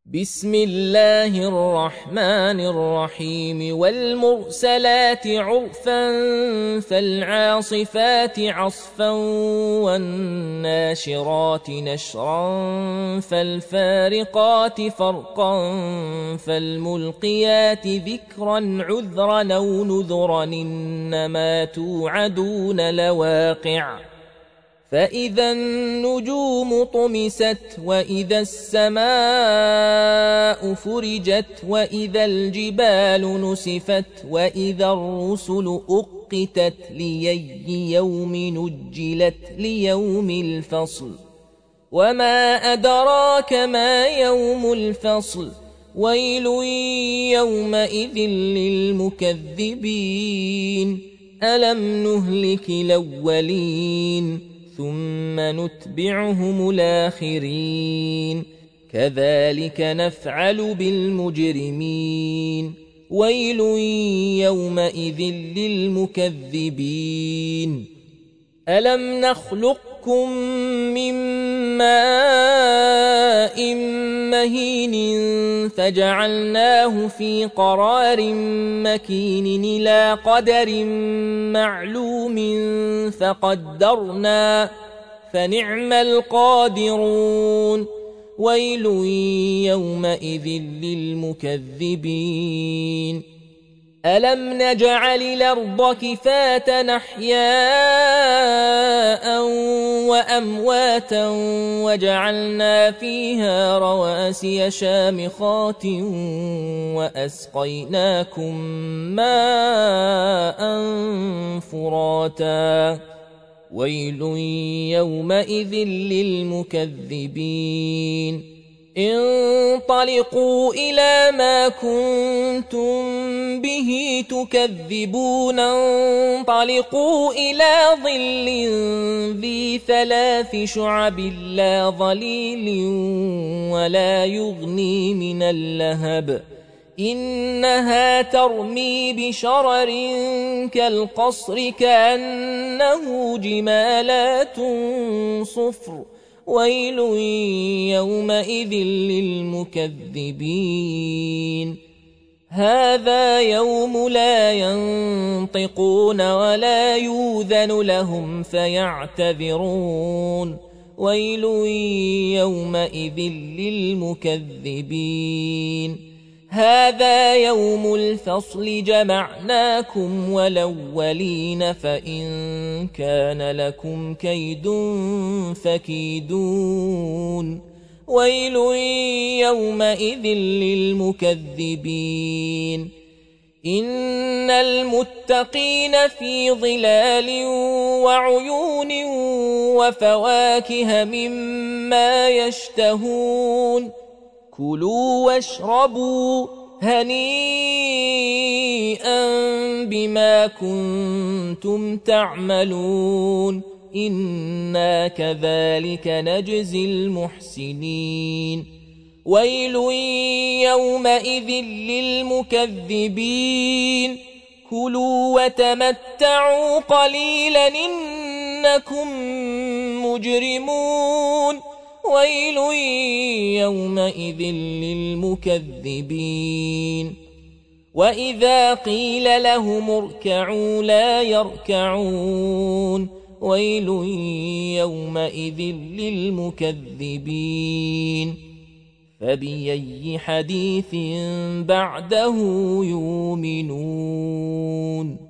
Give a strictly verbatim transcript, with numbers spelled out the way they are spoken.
بسم الله الرحمن الرحيم والمرسلات عرفا فالعاصفات عصفا والناشرات نشرا فالفارقات فرقا فالملقيات ذكرا عذرا أو نذرا إنما توعدون لواقع فإذا النجوم طمست وإذا السماء فرجت وإذا الجبال نسفت وإذا الرسل أقتت لأي يوم نجلت ليوم الفصل وما أدراك ما يوم الفصل ويل يومئذ للمكذبين ألم نهلك الأولين ثم نتبعهم الآخرين كذلك نفعل بالمجرمين ويل يومئذ للمكذبين ألم نخلقكم من ماء مهين فجعلناه في قرار مكين إلى قدر معلوم فقدرنا فنعم القادرون ويل يومئذ للمكذبين ألم نجعل الأرض كفاة أحياء وأمواتا وجعلنا فيها رواسي شامخات وأسقيناكم ماء فراتا ويل يومئذ للمكذبين انطلقوا إلى ما كنتم به تكذبون انطلقوا إلى ظل ذي ثلاث شعب لا ظليل ولا يغني من اللهب إنها ترمي بشرر كالقصر كأنه جمالات صفر ويل يومئذ للمكذبين هذا يوم لا ينطقون ولا يؤذن لهم فيعتذرون ويل يومئذ للمكذبين هذا يوم الفصل جمعناكم والأولين فإن كان لكم كيد فكيدون ويل يومئذ للمكذبين إن المتقين في ظلال وعيون وفواكه مما يشتهون كلوا واشربوا هنيئا بما كنتم تعملون إنا كذلك نجزي المحسنين ويل يومئذ للمكذبين كلوا وتمتعوا قليلا إنكم مجرمون ويل يومئذ للمكذبين وإذا قيل لهم اركعوا لا يركعون ويل يومئذ للمكذبين فبأي حديث بعده يؤمنون